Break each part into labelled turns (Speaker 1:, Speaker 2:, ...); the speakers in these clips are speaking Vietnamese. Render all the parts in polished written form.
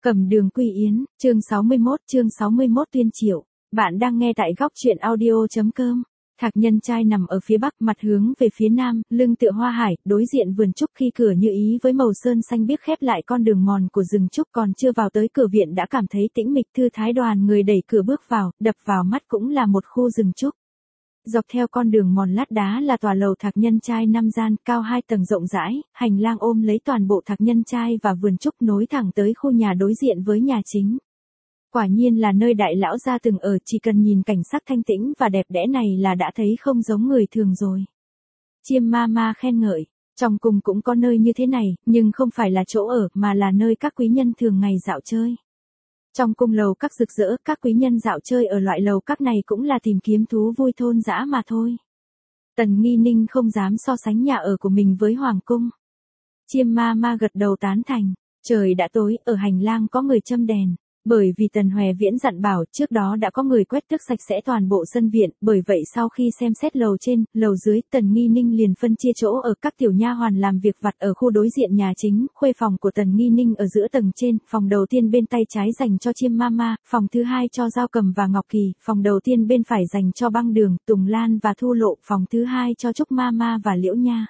Speaker 1: Cẩm Đường Quy Yến, chương 61 Tuyên Triệu. Bạn đang nghe tại góc truyện audio.com. Thạc Nhân Trai nằm ở phía bắc, mặt hướng về phía nam, lưng tựa hoa hải, đối diện vườn trúc, khi cửa như ý với màu sơn xanh biếc khép lại con đường mòn của rừng trúc, còn chưa vào tới cửa viện đã cảm thấy tĩnh mịch thư thái. Đoàn người đẩy cửa bước vào, đập vào mắt cũng là một khu rừng trúc. Dọc theo con đường mòn lát đá là tòa lầu Thạc Nhân Trai 5 gian, cao 2 tầng rộng rãi, hành lang ôm lấy toàn bộ Thạc Nhân Trai và vườn trúc, nối thẳng tới khu nhà đối diện với nhà chính. Quả nhiên là nơi đại lão gia từng ở, chỉ cần nhìn cảnh sắc thanh tĩnh và đẹp đẽ này là đã thấy không giống người thường rồi. Chiêm ma ma khen ngợi, trong cung cũng có nơi như thế này, nhưng không phải là chỗ ở mà là nơi các quý nhân thường ngày dạo chơi. Trong cung lầu các rực rỡ, các quý nhân dạo chơi ở loại lầu các này cũng là tìm kiếm thú vui thôn dã mà thôi. Tần Nghi Ninh không dám so sánh nhà ở của mình với hoàng cung. Chiêm ma ma gật đầu tán thành. Trời đã tối, ở hành lang có người châm đèn. Bởi vì Tần Hòe Viễn dặn bảo trước đó đã có người quét tước sạch sẽ toàn bộ sân viện, bởi vậy sau khi xem xét lầu trên, lầu dưới, Tần Nghi Ninh liền phân chia chỗ ở các tiểu nha hoàn làm việc vặt ở khu đối diện nhà chính. Khuê phòng của Tần Nghi Ninh ở giữa tầng trên, phòng đầu tiên bên tay trái dành cho Chiêm ma ma, phòng thứ hai cho Giao Cầm và Ngọc Kỳ, phòng đầu tiên bên phải dành cho Băng Đường, Tùng Lan và Thu Lộ, phòng thứ hai cho Trúc ma ma và Liễu Nha.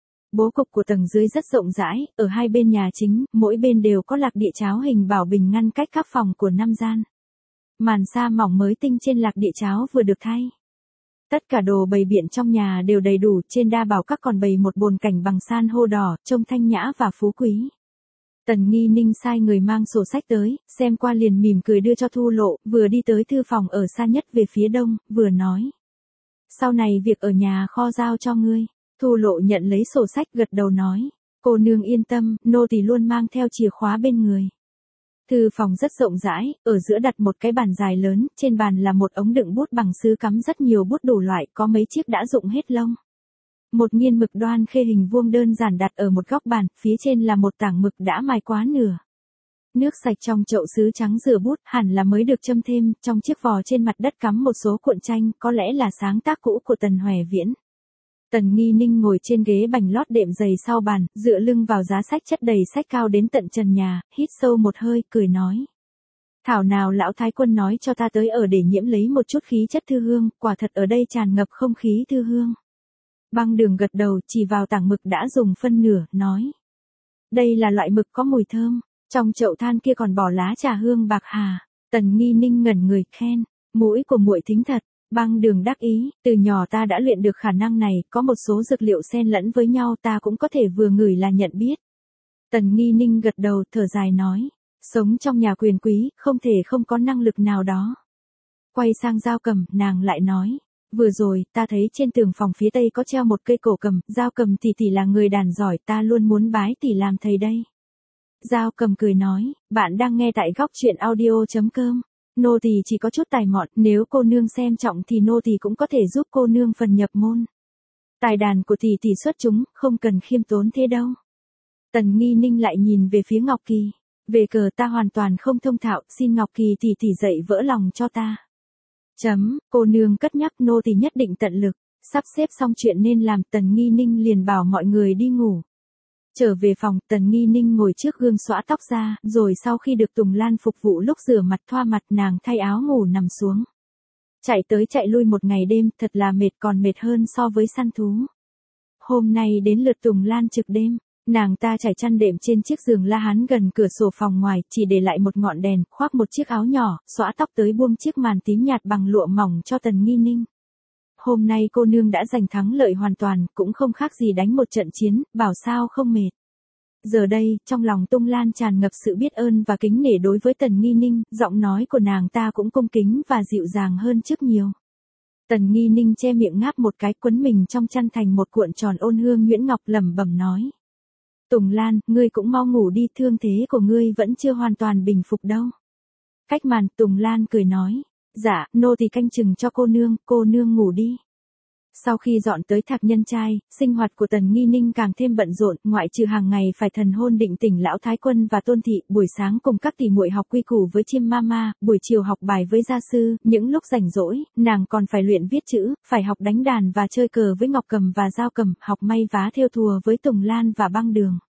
Speaker 1: Bố cục của tầng dưới rất rộng rãi, ở hai bên nhà chính, mỗi bên đều có lạc địa cháo hình bảo bình ngăn cách các phòng của 5 gian. Màn sa mỏng mới tinh trên lạc địa cháo vừa được thay. Tất cả đồ bày biện trong nhà đều đầy đủ, trên đa bảo các còn bày một bồn cảnh bằng san hô đỏ, trông thanh nhã và phú quý. Tần Nghi Ninh sai người mang sổ sách tới, xem qua liền mỉm cười đưa cho Thu Lộ, vừa đi tới thư phòng ở xa nhất về phía đông, vừa nói. Sau này việc ở nhà kho giao cho ngươi. Thu Lộ nhận lấy sổ sách gật đầu nói, cô nương yên tâm, nô tỳ luôn mang theo chìa khóa bên người. Thư phòng rất rộng rãi, ở giữa đặt một cái bàn dài lớn, trên bàn là một ống đựng bút bằng sứ cắm rất nhiều bút đủ loại, có mấy chiếc đã rụng hết lông. Một nghiên mực đoan khê hình vuông đơn giản đặt ở một góc bàn, phía trên là một tảng mực đã mài quá nửa. Nước sạch trong chậu sứ trắng rửa bút, hẳn là mới được châm thêm, trong chiếc vò trên mặt đất cắm một số cuộn tranh, có lẽ là sáng tác cũ của Tần Hòe Viễn. Tần Nghi Ninh ngồi trên ghế bành lót đệm dày sau bàn, dựa lưng vào giá sách chất đầy sách cao đến tận trần nhà, hít sâu một hơi, cười nói. Thảo nào lão thái quân nói cho ta tới ở để nhiễm lấy một chút khí chất thư hương, quả thật ở đây tràn ngập không khí thư hương. Băng Đường gật đầu, chỉ vào tảng mực đã dùng phân nửa, nói. Đây là loại mực có mùi thơm, trong chậu than kia còn bỏ lá trà hương bạc hà. Tần Nghi Ninh ngẩn người khen, mũi của muội thính thật. Băng Đường đắc ý, từ nhỏ ta đã luyện được khả năng này, có một số dược liệu xen lẫn với nhau ta cũng có thể vừa ngửi là nhận biết. Tần Nghi Ninh gật đầu, thở dài nói, sống trong nhà quyền quý, không thể không có năng lực nào đó. Quay sang Giao Cầm, nàng lại nói, vừa rồi, ta thấy trên tường phòng phía tây có treo một cây cổ cầm, Giao Cầm tỷ là người đàn giỏi, ta luôn muốn bái tỷ làm thầy đây. Giao Cầm cười nói, bạn đang nghe tại góc truyện audio.com. Nô tỳ chỉ có chút tài mọn, nếu cô nương xem trọng thì nô tỳ cũng có thể giúp cô nương phần nhập môn. Tài đàn của tỷ xuất chúng, không cần khiêm tốn thế đâu. Tần Nghi Ninh lại nhìn về phía Ngọc Kỳ. Về cờ ta hoàn toàn không thông thạo, xin Ngọc Kỳ tỷ dạy vỡ lòng cho ta. Cô nương cất nhắc, nô tỳ nhất định tận lực. Sắp xếp xong chuyện nên làm, Tần Nghi Ninh liền bảo mọi người đi ngủ. Trở về phòng, Tần Nghi Ninh ngồi trước gương xõa tóc ra, rồi sau khi được Tùng Lan phục vụ lúc rửa mặt thoa mặt, nàng thay áo ngủ nằm xuống. Chạy tới chạy lui một ngày đêm, thật là mệt, còn mệt hơn so với săn thú. Hôm nay đến lượt Tùng Lan trực đêm, nàng ta trải chăn đệm trên chiếc giường la hán gần cửa sổ phòng ngoài, chỉ để lại một ngọn đèn, khoác một chiếc áo nhỏ, xõa tóc tới buông chiếc màn tím nhạt bằng lụa mỏng cho Tần Nghi Ninh. Hôm nay cô nương đã giành thắng lợi hoàn toàn, cũng không khác gì đánh một trận chiến, bảo sao không mệt. Giờ đây, trong lòng Tùng Lan tràn ngập sự biết ơn và kính nể đối với Tần Nghi Ninh, giọng nói của nàng ta cũng cung kính và dịu dàng hơn trước nhiều. Tần Nghi Ninh che miệng ngáp một cái, quấn mình trong chăn thành một cuộn tròn ôn hương nhuyễn ngọc, lẩm bẩm nói. Tùng Lan, ngươi cũng mau ngủ đi, thương thế của ngươi vẫn chưa hoàn toàn bình phục đâu. Cách màn, Tùng Lan cười nói. Dạ, nô tỳ canh chừng cho cô nương ngủ đi. Sau khi dọn tới Thạc Nhân Trai, sinh hoạt của Tần Nghi Ninh càng thêm bận rộn, ngoại trừ hàng ngày phải thần hôn định tỉnh lão thái quân và Tôn thị, buổi sáng cùng các tỷ muội học quy củ với Chiêm ma ma, buổi chiều học bài với gia sư, những lúc rảnh rỗi, nàng còn phải luyện viết chữ, phải học đánh đàn và chơi cờ với Ngọc Cầm và Giao Cầm, học may vá thêu thùa với Tùng Lan và Băng Đường.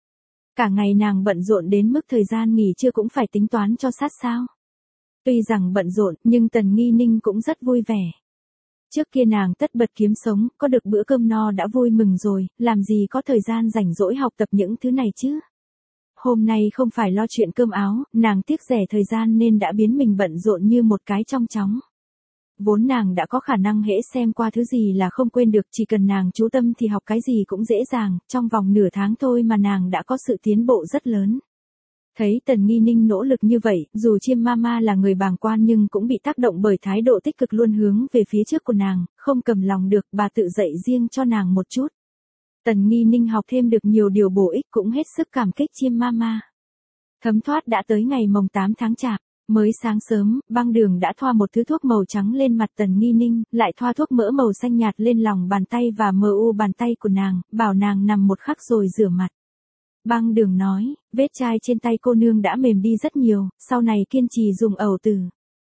Speaker 1: Cả ngày nàng bận rộn đến mức thời gian nghỉ trưa cũng phải tính toán cho sát sao. Tuy rằng bận rộn, nhưng Tần Nghi Ninh cũng rất vui vẻ. Trước kia nàng tất bật kiếm sống, có được bữa cơm no đã vui mừng rồi, làm gì có thời gian rảnh rỗi học tập những thứ này chứ. Hôm nay không phải lo chuyện cơm áo, nàng tiếc rẻ thời gian nên đã biến mình bận rộn như một cái trong chóng. Vốn nàng đã có khả năng hễ xem qua thứ gì là không quên được, chỉ cần nàng chú tâm thì học cái gì cũng dễ dàng, trong vòng nửa tháng thôi mà nàng đã có sự tiến bộ rất lớn. Thấy Tần Nghi Ninh nỗ lực như vậy, dù Chiêm Mama là người bàng quan nhưng cũng bị tác động bởi thái độ tích cực luôn hướng về phía trước của nàng, không cầm lòng được, bà tự dạy riêng cho nàng một chút. Tần Nghi Ninh học thêm được nhiều điều bổ ích, cũng hết sức cảm kích Chiêm Mama. Thấm thoát đã tới ngày mồng 8 tháng Chạp. Mới sáng sớm, Băng Đường đã thoa một thứ thuốc màu trắng lên mặt Tần Nghi Ninh, lại thoa thuốc mỡ màu xanh nhạt lên lòng bàn tay và mờ u bàn tay của nàng, bảo nàng nằm một khắc rồi rửa mặt. Băng Đường nói, vết chai trên tay cô nương đã mềm đi rất nhiều, sau này kiên trì dùng ẩu tử.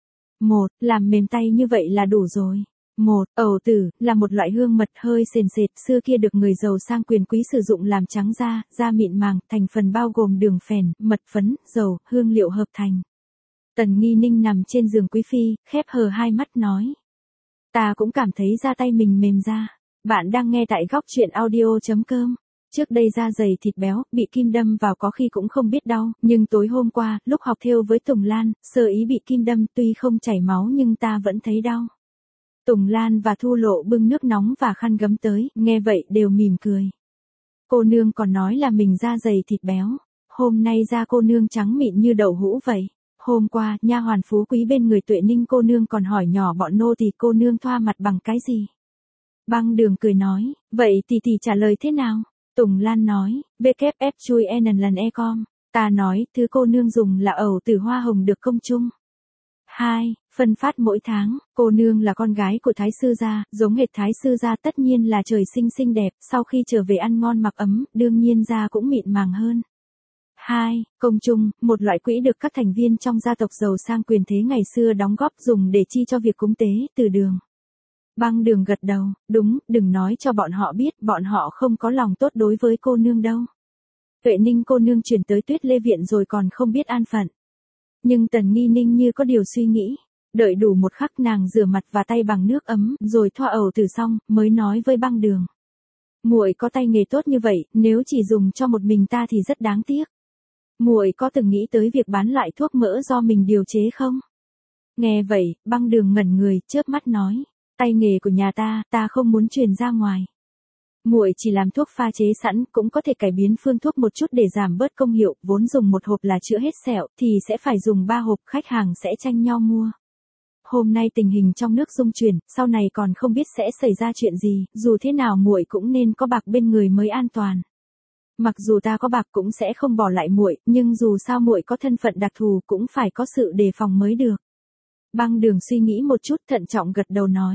Speaker 1: Làm mềm tay như vậy là đủ rồi. Ẩu tử là một loại hương mật hơi sền sệt, xưa kia được người giàu sang quyền quý sử dụng làm trắng da mịn màng, thành phần bao gồm đường phèn, mật phấn, dầu, hương liệu hợp thành. Tần Nghi Ninh nằm trên giường quý phi, khép hờ hai mắt nói. Ta cũng cảm thấy da tay mình mềm ra. Bạn đang nghe tại góc truyện audio.com. Trước đây da dày thịt béo, bị kim đâm vào có khi cũng không biết đau, nhưng tối hôm qua, lúc học thêu với Tùng Lan, sơ ý bị kim đâm, tuy không chảy máu nhưng ta vẫn thấy đau. Tùng Lan và Thu Lộ bưng nước nóng và khăn gấm tới, nghe vậy đều mỉm cười. Cô nương còn nói là mình da dày thịt béo, hôm nay da cô nương trắng mịn như đậu hũ vậy. Hôm qua, nha hoàn phú quý bên người Tuệ Ninh cô nương còn hỏi nhỏ bọn nô tỳ cô nương thoa mặt bằng cái gì. Băng Đường cười nói, vậy tỷ trả lời thế nào? Tùng Lan nói, WF chui lần e-com. Ta nói, thứ cô nương dùng là ẩu tử hoa hồng được công chung. 2. Phân phát mỗi tháng, cô nương là con gái của Thái sư gia, giống hệt Thái sư gia tất nhiên là trời sinh xinh đẹp, sau khi trở về ăn ngon mặc ấm, đương nhiên da cũng mịn màng hơn. 2. Công chung, một loại quỹ được các thành viên trong gia tộc giàu sang quyền thế ngày xưa đóng góp dùng để chi cho việc cúng tế, từ đường. Băng Đường gật đầu, đúng, đừng nói cho bọn họ biết, bọn họ không có lòng tốt đối với cô nương đâu. Tuệ Ninh cô nương chuyển tới Tuyết Lê Viện rồi còn không biết an phận. Nhưng Tần Nghi Ninh như có điều suy nghĩ, đợi đủ một khắc nàng rửa mặt và tay bằng nước ấm, rồi thoa ẩu tử xong, mới nói với Băng Đường. Muội có tay nghề tốt như vậy, nếu chỉ dùng cho một mình ta thì rất đáng tiếc. Muội có từng nghĩ tới việc bán lại thuốc mỡ do mình điều chế không? Nghe vậy, Băng Đường ngẩn người, chớp mắt nói, tay nghề của nhà ta không muốn truyền ra ngoài. Muội chỉ làm thuốc pha chế sẵn, cũng có thể cải biến phương thuốc một chút để giảm bớt công hiệu, vốn dùng một hộp là chữa hết sẹo, thì sẽ phải dùng 3 hộp, khách hàng sẽ tranh nhau mua. Hôm nay tình hình trong nước rung chuyển, sau này còn không biết sẽ xảy ra chuyện gì, dù thế nào muội cũng nên có bạc bên người mới an toàn. Mặc dù ta có bạc cũng sẽ không bỏ lại muội, nhưng dù sao muội có thân phận đặc thù cũng phải có sự đề phòng mới được. Băng Đường suy nghĩ một chút, thận trọng gật đầu nói.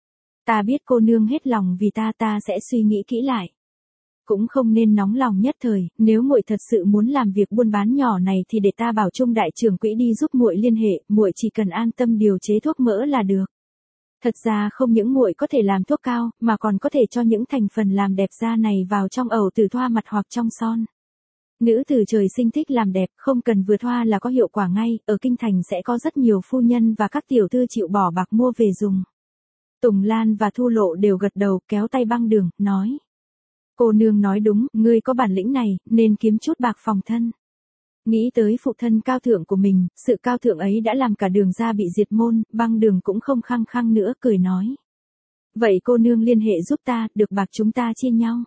Speaker 1: Ta biết cô nương hết lòng vì ta sẽ suy nghĩ kỹ lại. Cũng không nên nóng lòng nhất thời, nếu muội thật sự muốn làm việc buôn bán nhỏ này thì để ta bảo Trung đại trưởng quỹ đi giúp muội liên hệ, muội chỉ cần an tâm điều chế thuốc mỡ là được. Thật ra không những muội có thể làm thuốc cao, mà còn có thể cho những thành phần làm đẹp da này vào trong ẩu tử thoa mặt hoặc trong son. Nữ tử trời sinh thích làm đẹp, không cần vừa thoa là có hiệu quả ngay, ở kinh thành sẽ có rất nhiều phu nhân và các tiểu thư chịu bỏ bạc mua về dùng. Tùng Lan và Thu Lộ đều gật đầu, kéo tay Băng Đường, nói. Cô nương nói đúng, ngươi có bản lĩnh này, nên kiếm chút bạc phòng thân. Nghĩ tới phụ thân cao thượng của mình, sự cao thượng ấy đã làm cả Đường gia bị diệt môn, Băng Đường cũng không khăng khăng nữa, cười nói. Vậy cô nương liên hệ giúp ta, được bạc chúng ta chia nhau.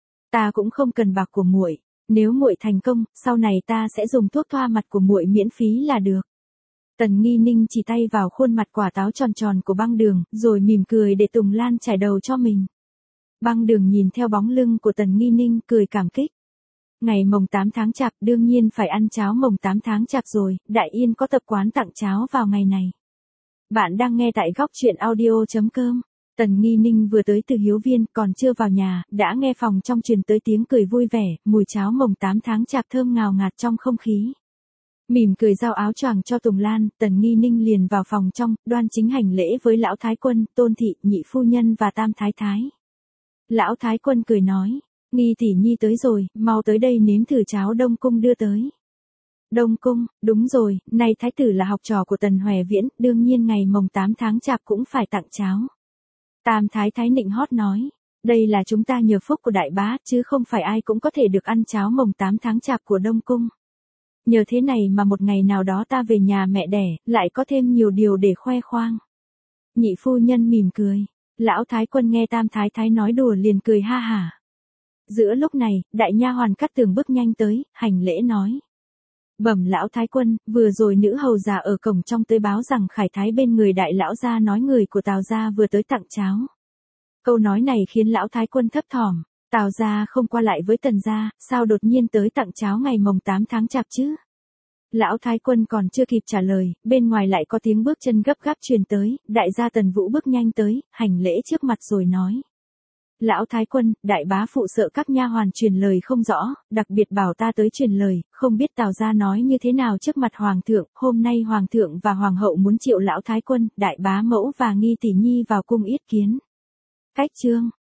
Speaker 1: Ta cũng không cần bạc của muội, nếu muội thành công, sau này ta sẽ dùng thuốc thoa mặt của muội miễn phí là được. Tần Nghi Ninh chỉ tay vào khuôn mặt quả táo tròn tròn của Băng Đường, rồi mỉm cười để Tùng Lan trải đầu cho mình. Băng Đường nhìn theo bóng lưng của Tần Nghi Ninh, cười cảm kích. Ngày mồng 8 tháng Chạp đương nhiên phải ăn cháo mồng 8 tháng Chạp rồi, Đại Yên có tập quán tặng cháo vào ngày này. Bạn đang nghe tại góc truyện audio.com. Tần Nghi Ninh vừa tới từ Hiếu Viên, còn chưa vào nhà, đã nghe phòng trong truyền tới tiếng cười vui vẻ, mùi cháo mồng 8 tháng Chạp thơm ngào ngạt trong không khí. Mỉm cười giao áo choàng cho Tùng Lan, Tần Nghi Ninh liền vào phòng trong, đoan chính hành lễ với lão thái quân, Tôn thị, nhị phu nhân và tam thái thái. Lão thái quân cười nói, Nghi tỷ nhi tới rồi, mau tới đây nếm thử cháo Đông Cung đưa tới. Đông Cung, đúng rồi, này thái tử là học trò của Tần Hoè Viễn, đương nhiên ngày mồng 8 tháng chạp cũng phải tặng cháo. Tam thái thái nịnh hót nói, đây là chúng ta nhờ phúc của đại bá, chứ không phải ai cũng có thể được ăn cháo mồng 8 tháng chạp của Đông Cung. Nhờ thế này mà một ngày nào đó ta về nhà mẹ đẻ, lại có thêm nhiều điều để khoe khoang. Nhị phu nhân mỉm cười, lão thái quân nghe tam thái thái nói đùa liền cười ha hả. Giữa lúc này, đại nha hoàn Cát Tường bước nhanh tới, hành lễ nói. Bẩm lão thái quân, vừa rồi nữ hầu già ở cổng trong tới báo rằng Khải Thái bên người đại lão gia nói người của Tào gia vừa tới tặng cháo. Câu nói này khiến lão thái quân thấp thỏm, Tào gia không qua lại với Tần gia, sao đột nhiên tới tặng cháo ngày mồng 8 tháng chạp chứ? Lão thái quân còn chưa kịp trả lời, bên ngoài lại có tiếng bước chân gấp gáp truyền tới, đại gia Tần Vũ bước nhanh tới, hành lễ trước mặt rồi nói. Lão thái quân, đại bá phụ sợ các nha hoàn truyền lời không rõ, đặc biệt bảo ta tới truyền lời, không biết Tào gia nói như thế nào trước mặt hoàng thượng, hôm nay hoàng thượng và hoàng hậu muốn triệu lão thái quân, đại bá mẫu và Nghi tỷ nhi vào cung yết kiến. Cách chương